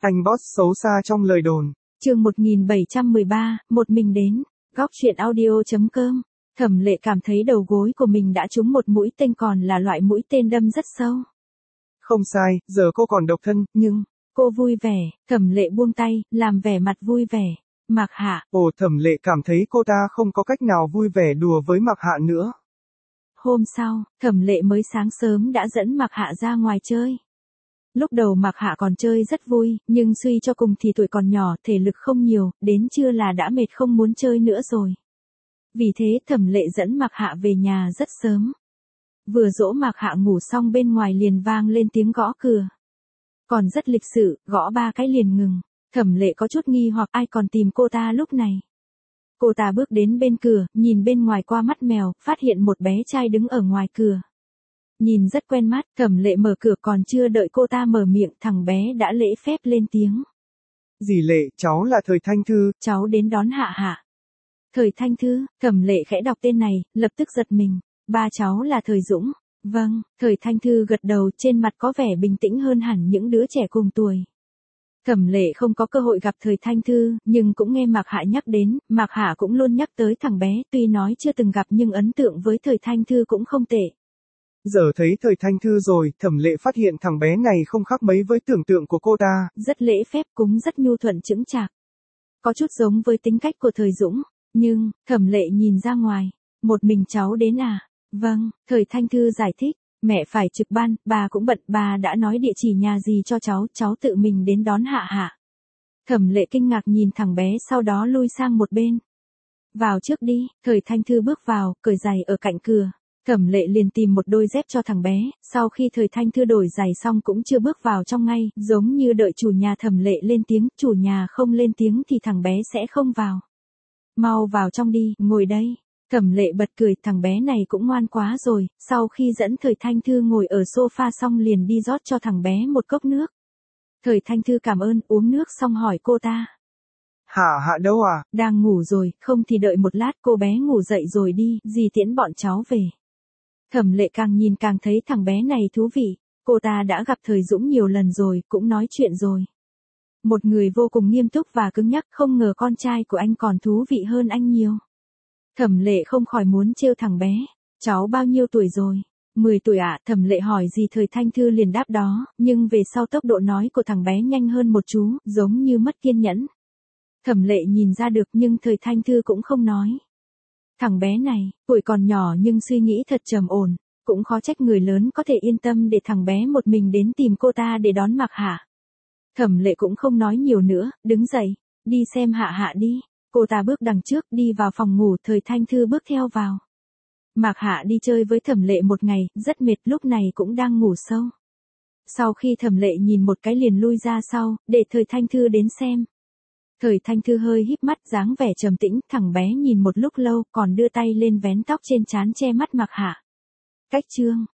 Anh boss xấu xa trong lời đồn. Chương 1713, một mình đến. Góc truyện audio.com. Thẩm Lệ cảm thấy đầu gối của mình đã trúng một mũi tên, còn là loại mũi tên đâm rất sâu. Không sai, giờ cô còn độc thân. Nhưng, cô vui vẻ. Thẩm Lệ buông tay, làm vẻ mặt vui vẻ. Mạc Hạ. Ồ, Thẩm Lệ cảm thấy cô ta không có cách nào vui vẻ đùa với Mạc Hạ nữa. Hôm sau, Thẩm Lệ mới sáng sớm đã dẫn Mạc Hạ ra ngoài chơi. Lúc đầu Mạc Hạ còn chơi rất vui, nhưng suy cho cùng thì tuổi còn nhỏ, thể lực không nhiều, đến trưa là đã mệt không muốn chơi nữa rồi. Vì thế Thẩm Lệ dẫn Mạc Hạ về nhà rất sớm. Vừa dỗ Mạc Hạ ngủ xong, bên ngoài liền vang lên tiếng gõ cửa. Còn rất lịch sự, gõ 3 cái liền ngừng. Thẩm Lệ có chút nghi hoặc ai còn tìm cô ta lúc này. Cô ta bước đến bên cửa, nhìn bên ngoài qua mắt mèo, phát hiện một bé trai đứng ở ngoài cửa. Nhìn rất quen mắt, Thẩm Lệ mở cửa, còn chưa đợi cô ta mở miệng, thằng bé đã lễ phép lên tiếng. Dì Lệ, cháu là Thời Thanh Thư. Cháu đến đón Hạ Hạ. Thời Thanh Thư, Thẩm Lệ khẽ đọc tên này, lập tức giật mình. Ba cháu là Thời Dũng. Vâng, Thời Thanh Thư gật đầu, trên mặt có vẻ bình tĩnh hơn hẳn những đứa trẻ cùng tuổi. Thẩm Lệ không có cơ hội gặp Thời Thanh Thư, nhưng cũng nghe Mạc Hạ nhắc đến, Mạc Hạ cũng luôn nhắc tới thằng bé, tuy nói chưa từng gặp nhưng ấn tượng với Thời Thanh Thư cũng không tệ. Giờ thấy Thời Thanh Thư rồi, Thẩm Lệ phát hiện thằng bé này không khác mấy với tưởng tượng của cô ta. Rất lễ phép, cũng rất nhu thuận chững chạc. Có chút giống với tính cách của Thời Dũng, nhưng, Thẩm Lệ nhìn ra ngoài. Một mình cháu đến à? Vâng, Thời Thanh Thư giải thích. Mẹ phải trực ban, bà cũng bận, bà đã nói địa chỉ nhà gì cho cháu tự mình đến đón Hạ Hạ. Thẩm Lệ kinh ngạc nhìn thằng bé, sau đó lui sang một bên. Vào trước đi, Thời Thanh Thư bước vào, cởi giày ở cạnh cửa. Thẩm Lệ liền tìm một đôi dép cho thằng bé, sau khi Thời Thanh Thư đổi giày xong cũng chưa bước vào trong ngay, giống như đợi chủ nhà. Thẩm Lệ lên tiếng, chủ nhà không lên tiếng thì thằng bé sẽ không vào. Mau vào trong đi, ngồi đây. Thẩm Lệ bật cười, thằng bé này cũng ngoan quá rồi, sau khi dẫn Thời Thanh Thư ngồi ở sofa xong liền đi rót cho thằng bé một cốc nước. Thời Thanh Thư cảm ơn, uống nước xong hỏi cô ta. Hạ đâu à? Đang ngủ rồi, không thì đợi một lát, cô bé ngủ dậy rồi đi, dì tiễn bọn cháu về. Thẩm Lệ càng nhìn càng thấy thằng bé này thú vị, cô ta đã gặp Thời Dũng nhiều lần rồi, cũng nói chuyện rồi. Một người vô cùng nghiêm túc và cứng nhắc, không ngờ con trai của anh còn thú vị hơn anh nhiều. Thẩm Lệ không khỏi muốn trêu thằng bé. Cháu bao nhiêu tuổi rồi? 10 tuổi ạ. Thẩm Lệ hỏi gì Thời Thanh Thư liền đáp đó, nhưng về sau tốc độ nói của thằng bé nhanh hơn một chú, giống như mất kiên nhẫn. Thẩm Lệ nhìn ra được nhưng Thời Thanh Thư cũng không nói. Thằng bé này, tuổi còn nhỏ nhưng suy nghĩ thật trầm ổn, cũng khó trách người lớn có thể yên tâm để thằng bé một mình đến tìm cô ta để đón Mạc Hạ. Thẩm Lệ cũng không nói nhiều nữa, đứng dậy, đi xem Hạ Hạ đi. Cô ta bước đằng trước, đi vào phòng ngủ, Thời Thanh Thư bước theo vào. Mạc Hạ đi chơi với Thẩm Lệ một ngày, rất mệt, lúc này cũng đang ngủ sâu. Sau khi Thẩm Lệ nhìn một cái liền lui ra sau, để Thời Thanh Thư đến xem. Thời Thanh Thư hơi híp mắt, dáng vẻ trầm tĩnh, thằng bé nhìn một lúc lâu, còn đưa tay lên vén tóc trên trán che mắt Mạc Hạ. Cách chương